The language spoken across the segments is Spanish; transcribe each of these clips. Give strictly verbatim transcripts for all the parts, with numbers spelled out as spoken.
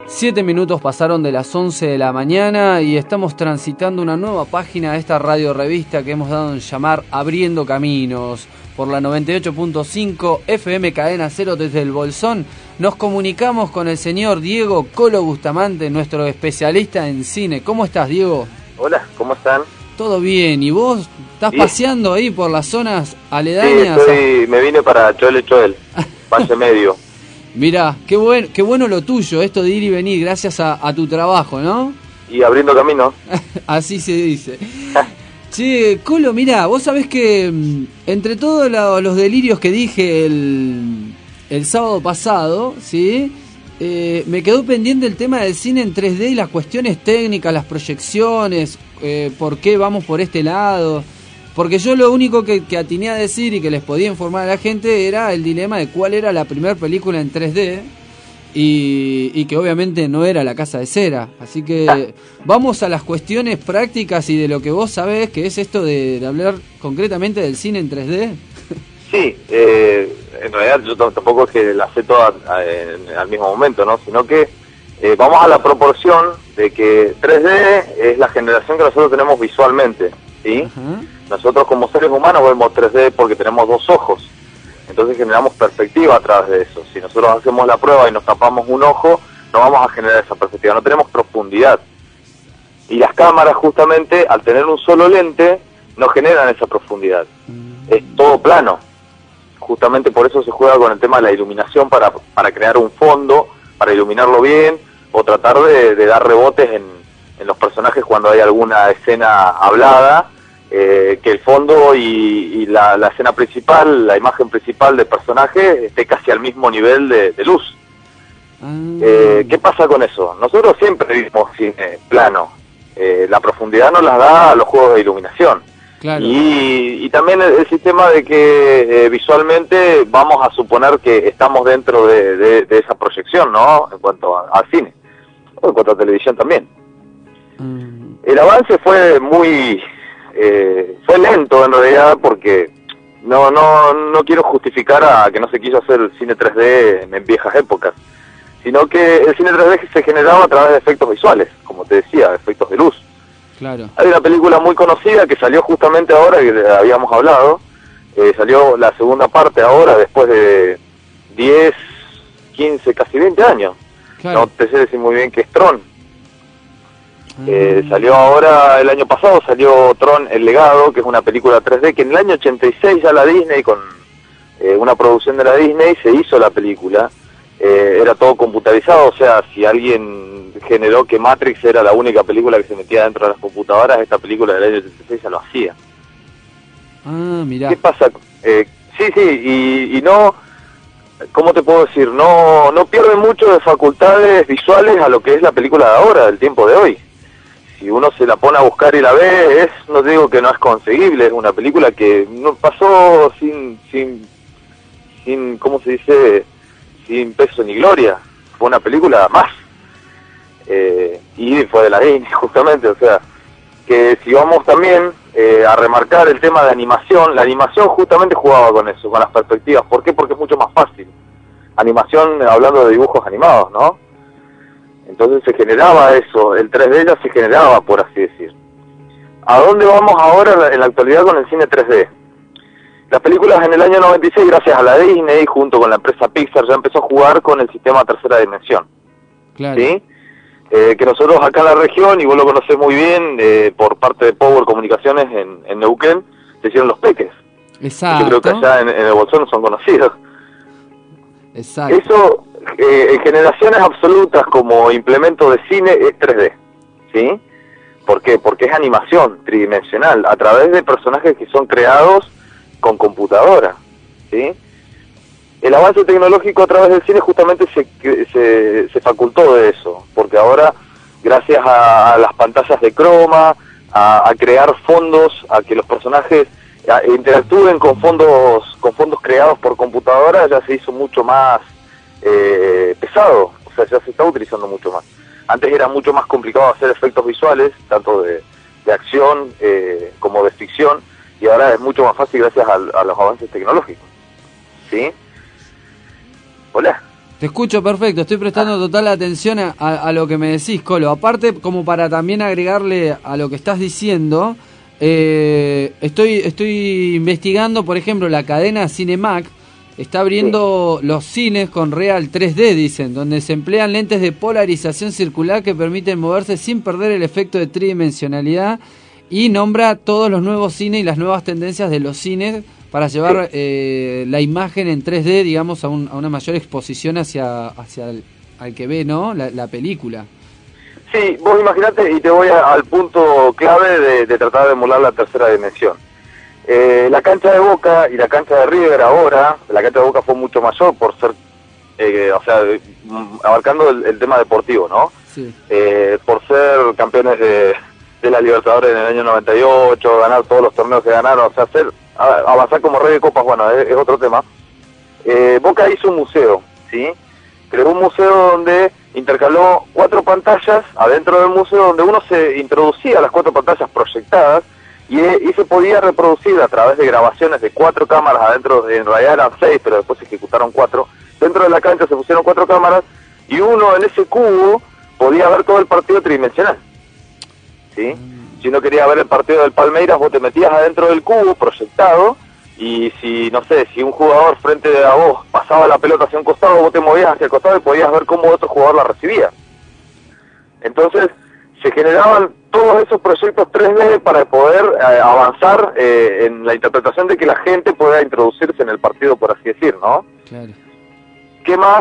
Siete minutos pasaron de las once de la mañana y estamos transitando una nueva página de esta radio revista que hemos dado en llamar Abriendo Caminos. Por la noventa y ocho punto cinco F M Cadena Cero desde el Bolsón nos comunicamos con el señor Diego Colo Bustamante, nuestro especialista en cine. ¿Cómo estás, Diego? Hola, ¿cómo están? Todo bien, ¿y vos estás Bien. paseando ahí por las zonas Sí, aledañas? estoy, me vine para Choel Choel, Valle Medio. Mirá, qué, buen, qué bueno lo tuyo, esto de ir y venir gracias a, a tu trabajo, ¿no? Y abriendo camino. Así se dice. Che, Colo, mirá, vos sabés que mm, entre todos la- los delirios que dije el, el sábado pasado, ¿sí? Eh, me quedó pendiente el tema del cine en tres D y las cuestiones técnicas, las proyecciones, eh, por qué vamos por este lado. Porque yo lo único que, que atiné a decir y que les podía informar a la gente era el dilema de cuál era la primera película en tres D y, y que obviamente no era La Casa de Cera. Así que vamos a las cuestiones prácticas y de lo que vos sabés, que es esto de, de hablar concretamente del cine en tres D. Sí, eh, en realidad yo t- tampoco es que la sé toda eh, en- al mismo momento, ¿no? Sino que eh, vamos a la proporción de que tres D es la generación que nosotros tenemos visualmente, ¿sí? Ajá. Nosotros como seres humanos vemos tres D porque tenemos dos ojos, entonces generamos perspectiva a través de eso. Si nosotros hacemos la prueba y nos tapamos un ojo, no vamos a generar esa perspectiva, no tenemos profundidad. Y las cámaras justamente, al tener un solo lente, no generan esa profundidad. Es todo plano. Justamente por eso se juega con el tema de la iluminación para, para crear un fondo, para iluminarlo bien, o tratar de, de dar rebotes en, en los personajes cuando hay alguna escena hablada, eh, que el fondo y, y la, la escena principal, la imagen principal del personaje esté casi al mismo nivel de, de luz. Ah. Eh, ¿Qué pasa con eso? Nosotros siempre vimos cine plano, eh, la profundidad nos la da los juegos de iluminación. Claro. Y, y también el, el sistema de que eh, visualmente vamos a suponer que estamos dentro de, de, de esa proyección, ¿no? En cuanto a- al cine, o en cuanto a televisión también. Mm. El avance fue muy, eh, fue lento en realidad porque no, no, no quiero justificar a que no se quiso hacer el cine tres D en, en viejas épocas, sino que el cine tres D se generaba a través de efectos visuales, como te decía, efectos de luz. Claro. Hay una película muy conocida que salió justamente ahora, que habíamos hablado, eh, salió la segunda parte ahora, después de diez, quince, casi veinte años. Claro. No te sé decir muy bien que es Tron. Ah. Eh, salió ahora, el año pasado, salió Tron El Legado, que es una película tres D, que en el año ochenta y seis ya la Disney, con eh, una producción de la Disney, se hizo la película. Eh, era todo computarizado, o sea, si alguien generó que Matrix era la única película que se metía dentro de las computadoras, esta película del año ochenta y seis ya lo hacía. Ah, mirá. ¿Qué pasa? Eh, sí, sí, y, y no, ¿cómo te puedo decir? No, no pierde mucho de facultades visuales a lo que es la película de ahora, del tiempo de hoy. Si uno se la pone a buscar y la ve, es, no digo que no es conseguible, es una película que no pasó sin, sin, sin, ¿cómo se dice? Sin peso ni gloria. Fue una película más. Eh, y fue de la Disney, justamente, o sea, que si vamos también eh, a remarcar el tema de animación, la animación justamente jugaba con eso, con las perspectivas. ¿Por qué? Porque es mucho más fácil. Animación, eh, hablando de dibujos animados, ¿no? Entonces se generaba eso, el tres D ya se generaba, por así decir. ¿A dónde vamos ahora en la, en la actualidad con el cine tres D? Las películas en el año noventa y seis, gracias a la Disney, junto con la empresa Pixar, ya empezó a jugar con el sistema tercera dimensión. Claro. ¿Sí? Eh, que nosotros acá en la región, y vos lo conocés muy bien, eh, por parte de Power Comunicaciones en, en Neuquén, se hicieron los peques. Exacto. Yo creo que allá en, en el Bolsón son conocidos. Exacto. Eso, eh, en generaciones absolutas como implemento de cine, es tres D. ¿Sí? ¿Por qué? Porque es animación tridimensional, a través de personajes que son creados con computadora. ¿Sí? El avance tecnológico a través del cine justamente se, se, se facultó de eso, porque ahora, gracias a, a las pantallas de croma, a, a crear fondos, a que los personajes a, interactúen con fondos con fondos creados por computadora, ya se hizo mucho más eh, pesado, o sea, ya se está utilizando mucho más. Antes era mucho más complicado hacer efectos visuales, tanto de, de acción eh, como de ficción, y ahora es mucho más fácil gracias a, a los avances tecnológicos. ¿Sí? Hola. Te escucho perfecto, estoy prestando total atención a, a lo que me decís, Colo. Aparte, como para también agregarle a lo que estás diciendo, eh, estoy, estoy investigando, por ejemplo, la cadena Cinemac está abriendo sí. los cines con Real tres D, dicen, donde se emplean lentes de polarización circular que permiten moverse sin perder el efecto de tridimensionalidad, y nombra todos los nuevos cines y las nuevas tendencias de los cines para llevar sí. eh, la imagen en tres D, digamos, a, un, a una mayor exposición hacia, hacia el, al que ve, ¿no? La, la película. Sí, vos imaginate, y te voy a, al punto clave de, de tratar de emular la tercera dimensión. Eh, la cancha de Boca y la cancha de River ahora, la cancha de Boca fue mucho mayor por ser, eh, o sea, abarcando el, el tema deportivo, ¿no? Sí. Eh, por ser campeones de, de la Libertadores en el año noventa y ocho, ganar todos los torneos que ganaron, o sea, hacer, avanzar como rey de copas, bueno, es, es otro tema. Eh, Boca hizo un museo, ¿sí? Creó un museo donde intercaló cuatro pantallas adentro del museo, donde uno se introducía a las cuatro pantallas proyectadas y, y se podía reproducir a través de grabaciones de cuatro cámaras adentro, en realidad eran seis, pero después se ejecutaron cuatro. Dentro de la cancha se pusieron cuatro cámaras y uno en ese cubo podía ver todo el partido tridimensional, ¿sí? Si uno quería ver el partido del Palmeiras, vos te metías adentro del cubo proyectado, y si, no sé, si un jugador frente a vos pasaba la pelota hacia un costado, vos te movías hacia el costado y podías ver cómo otro jugador la recibía. Entonces, se generaban todos esos proyectos tres D para poder eh, avanzar eh, en la interpretación de que la gente pueda introducirse en el partido, por así decir, ¿no? Claro. ¿Qué más?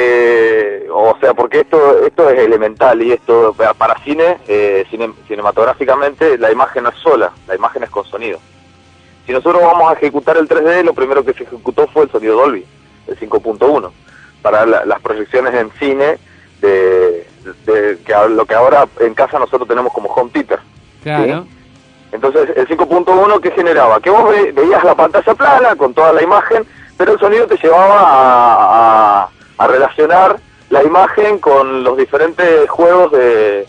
Eh, o sea, porque esto esto es elemental, y esto para cine, eh, cine, cinematográficamente, la imagen no es sola, la imagen es con sonido. Si nosotros vamos a ejecutar el tres D, lo primero que se ejecutó fue el sonido Dolby, el cinco punto uno, para la, las proyecciones en cine, de, de, de que lo que ahora en casa nosotros tenemos como home theater. Claro. ¿Sí? Entonces, el cinco punto uno, ¿qué generaba? Que vos ve, veías la pantalla plana con toda la imagen, pero el sonido te llevaba a, a, a relacionar la imagen con los diferentes juegos de,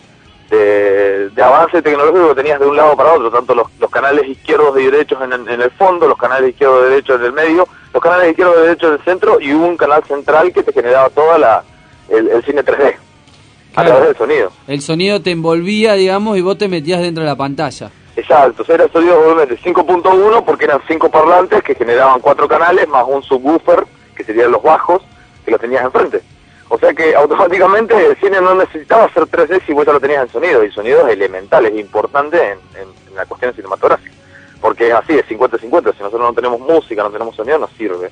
de, de avance tecnológico que tenías de un lado para otro, tanto los, los canales izquierdos y derechos en, en el fondo, los canales izquierdos y derechos en el medio, los canales izquierdos y derechos en el centro, y un canal central que te generaba toda la el, el cine tres D, claro, a través del sonido. El sonido te envolvía, digamos, y vos te metías dentro de la pantalla. Exacto, o sea, era sonido obviamente cinco punto uno porque eran cinco parlantes que generaban cuatro canales más un subwoofer, que serían los bajos, que los tenías enfrente. O sea que automáticamente el cine no necesitaba hacer tres D si vos ya lo tenías en sonido, y sonido es elemental, es importante en, en, en la cuestión cinematográfica, porque es así, es cincuenta cincuenta, si nosotros no tenemos música, no tenemos sonido, no sirve.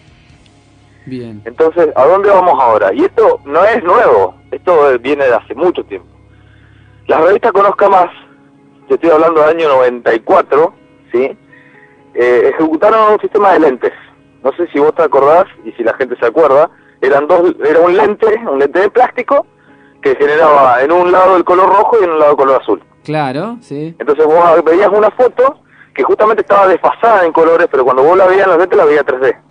Bien. Entonces, ¿a dónde vamos ahora? Y esto no es nuevo, esto viene de hace mucho tiempo. La revista Conozca Más, te estoy hablando del año noventa y cuatro, ¿sí? Eh, ejecutaron un sistema de lentes. No sé si vos te acordás, y si la gente se acuerda, eran dos, era un lente, un lente de plástico, que generaba en un lado el color rojo y en un lado el color azul. Claro, sí. Entonces vos veías una foto que justamente estaba desfasada en colores, pero cuando vos la veías en los lentes la veías tres D,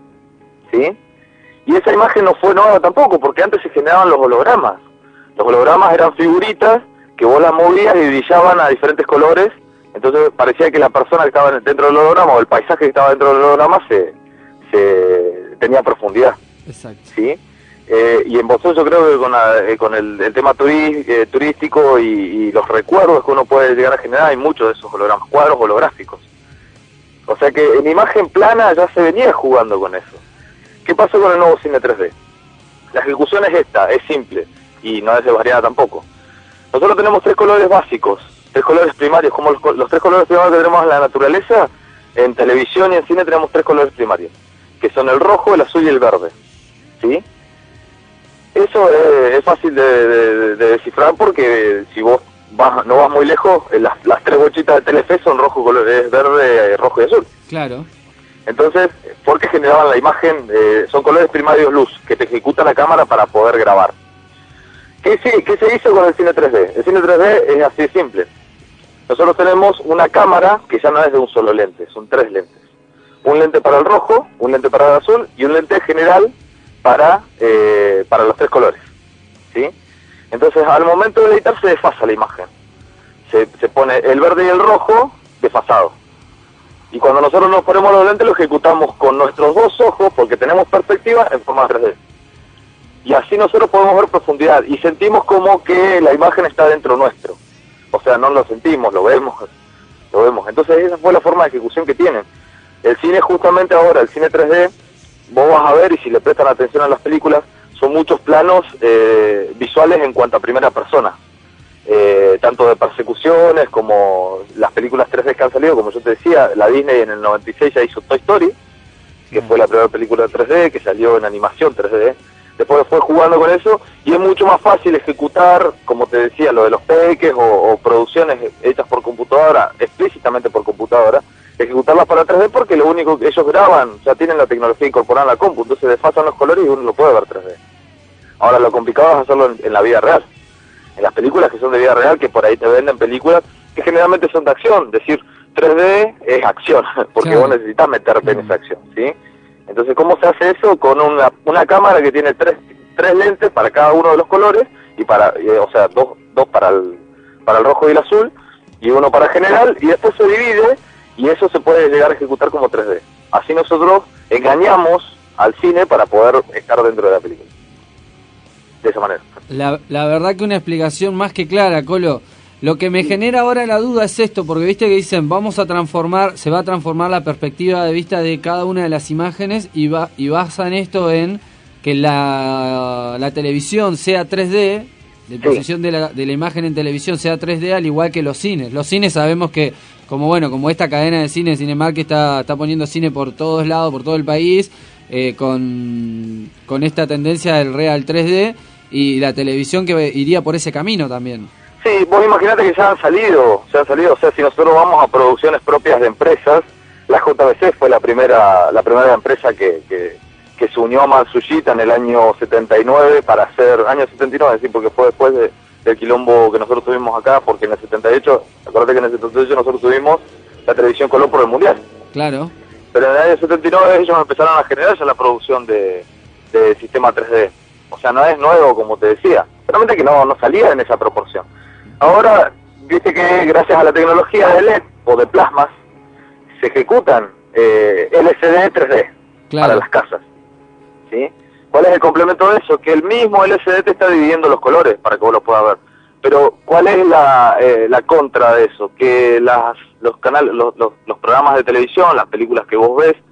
¿sí? Y esa imagen no fue nueva tampoco, porque antes se generaban los hologramas. Los hologramas eran figuritas que vos las movías y brillaban a diferentes colores, entonces parecía que la persona que estaba dentro del holograma o el paisaje que estaba dentro del holograma se, se tenía profundidad. Exacto. ¿Sí? Eh, y en Boston yo creo que con, la, eh, con el, el tema turi, eh, turístico y, y los recuerdos que uno puede llegar a generar, hay muchos de esos hologramas, cuadros holográficos. O sea que en imagen plana ya se venía jugando con eso. ¿Qué pasó con el nuevo cine tres D? La ejecución es esta, es simple y no es de variada tampoco. Nosotros tenemos tres colores básicos, tres colores primarios, como los, los tres colores primarios que tenemos en la naturaleza. En televisión y en cine tenemos tres colores primarios, que son el rojo, el azul y el verde, ¿sí? Eso es, es fácil de, de, de descifrar porque si vos vas, no vas muy lejos, las, las tres bochitas de Telefe son rojo, color, es verde, rojo y azul. Claro. Entonces, ¿por qué generaban la imagen? Eh, son colores primarios luz, que te ejecuta la cámara para poder grabar. ¿Qué, sí, ¿Qué se hizo con el cine tres D? El cine tres D es así de simple. Nosotros tenemos una cámara que ya no es de un solo lente, son tres lentes. Un lente para el rojo, un lente para el azul y un lente general para, eh, para los tres colores, ¿sí? Entonces, al momento de editar se desfasa la imagen. Se, se pone el verde y el rojo desfasado. Y cuando nosotros nos ponemos los lentes, lo ejecutamos con nuestros dos ojos, porque tenemos perspectiva, en forma tres D. y así nosotros podemos ver profundidad y sentimos como que la imagen está dentro nuestro. O sea, no lo sentimos, lo vemos, lo vemos. Entonces esa fue la forma de ejecución que tienen. El cine justamente ahora, el cine tres D, vos vas a ver, y si le prestan atención a las películas, son muchos planos eh, visuales en cuanto a primera persona. Eh, tanto de persecuciones como las películas tres D que han salido, como yo te decía, la Disney en el noventa y seis ya hizo Toy Story, que fue la primera película tres D, que salió en animación tres D. Después fue jugando con eso, y es mucho más fácil ejecutar, como te decía, lo de los peques o, o producciones hechas por computadora, explícitamente por computadora, ejecutarlas para tres D porque lo único que ellos graban, ya tienen la tecnología incorporada en la compu, entonces desfasan los colores y uno lo puede ver tres D. Ahora lo complicado es hacerlo en, en la vida real. En las películas que son de vida real, que por ahí te venden películas que generalmente son de acción, decir tres D es acción, porque claro, vos necesitas meterte en esa acción, ¿sí? Entonces, ¿cómo se hace eso? Con una, una cámara que tiene tres, tres lentes para cada uno de los colores, y para, y, o sea, dos, dos para el, para el rojo y el azul, y uno para general, y después se divide, y eso se puede llegar a ejecutar como tres D. Así nosotros engañamos al cine para poder estar dentro de la película. De esa manera. La, la verdad que una explicación más que clara, Colo. Lo que me genera ahora la duda es esto, porque viste que dicen, vamos a transformar, se va a transformar la perspectiva de vista de cada una de las imágenes, y, va, y basan esto en que la, la televisión sea tres D, la posición de la, de la imagen en televisión sea tres D, al igual que los cines. Los cines sabemos que, como bueno, como esta cadena de cine, Cinemark, que está, está poniendo cine por todos lados, por todo el país, eh, con, con esta tendencia del Real tres D, y la televisión que iría por ese camino también. Sí, vos imaginate que ya han salido, ya han salido, o sea, si nosotros vamos a producciones propias de empresas, la J B C fue la primera la primera empresa que, que, que se unió a Matsushita en el año setenta y nueve para hacer, año setenta y nueve, sí, porque fue después de, del quilombo que nosotros tuvimos acá, porque en el setenta y ocho, acuérdate que en el setenta y ocho nosotros tuvimos la televisión color por el Mundial. Claro. Pero en el año setenta y nueve ellos empezaron a generar ya la producción de, de sistema tres D. O sea, no es nuevo, como te decía, solamente que no, no salía en esa proporción. Ahora, viste que gracias a la tecnología de L E D o de plasmas, se ejecutan eh, L C D tres D, claro, para las casas, ¿sí? ¿Cuál es el complemento de eso? Que el mismo L C D te está dividiendo los colores para que vos los puedas ver. Pero, ¿cuál es la, eh, la contra de eso? Que las, los, canales, los, los, los programas de televisión, las películas que vos ves,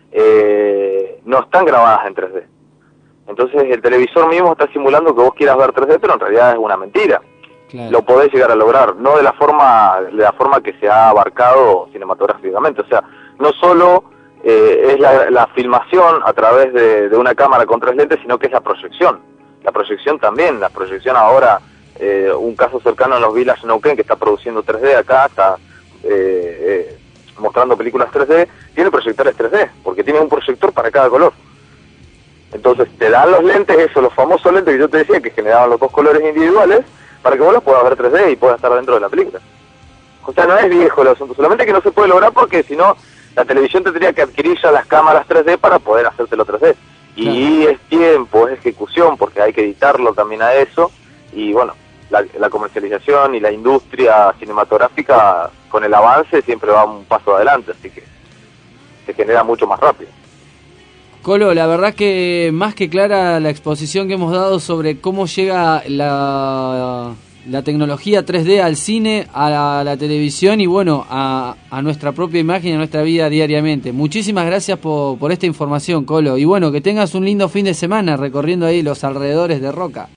eh, no están grabadas en tres D. Entonces el televisor mismo está simulando que vos quieras ver tres D, pero en realidad es una mentira. Claro. Lo podés llegar a lograr, no de la forma de la forma que se ha abarcado cinematográficamente. O sea, no solo eh, es la, la filmación a través de, de una cámara con tres lentes, sino que es la proyección. La proyección también, la proyección ahora, eh, un caso cercano en los Village Neuquén, que está produciendo tres D acá, está eh, eh, mostrando películas tres D, tiene proyectores tres D, porque tiene un proyector para cada color. Entonces te dan los lentes, eso, los famosos lentes que yo te decía, que generaban los dos colores individuales, para que vos los puedas ver tres D y puedas estar dentro de la película. O sea, no es viejo el asunto, solamente que no se puede lograr porque si no, la televisión tendría que adquirir ya las cámaras tres D para poder hacértelo tres D. Y claro, es tiempo, es ejecución, porque hay que editarlo también a eso, y bueno, la, la comercialización y la industria cinematográfica con el avance siempre va un paso adelante, así que se genera mucho más rápido. Colo, la verdad que más que clara la exposición que hemos dado sobre cómo llega la, la tecnología tres D al cine, a la, la televisión y bueno, a, a nuestra propia imagen y a nuestra vida diariamente. Muchísimas gracias por, por esta información, Colo. Y bueno, que tengas un lindo fin de semana recorriendo ahí los alrededores de Roca.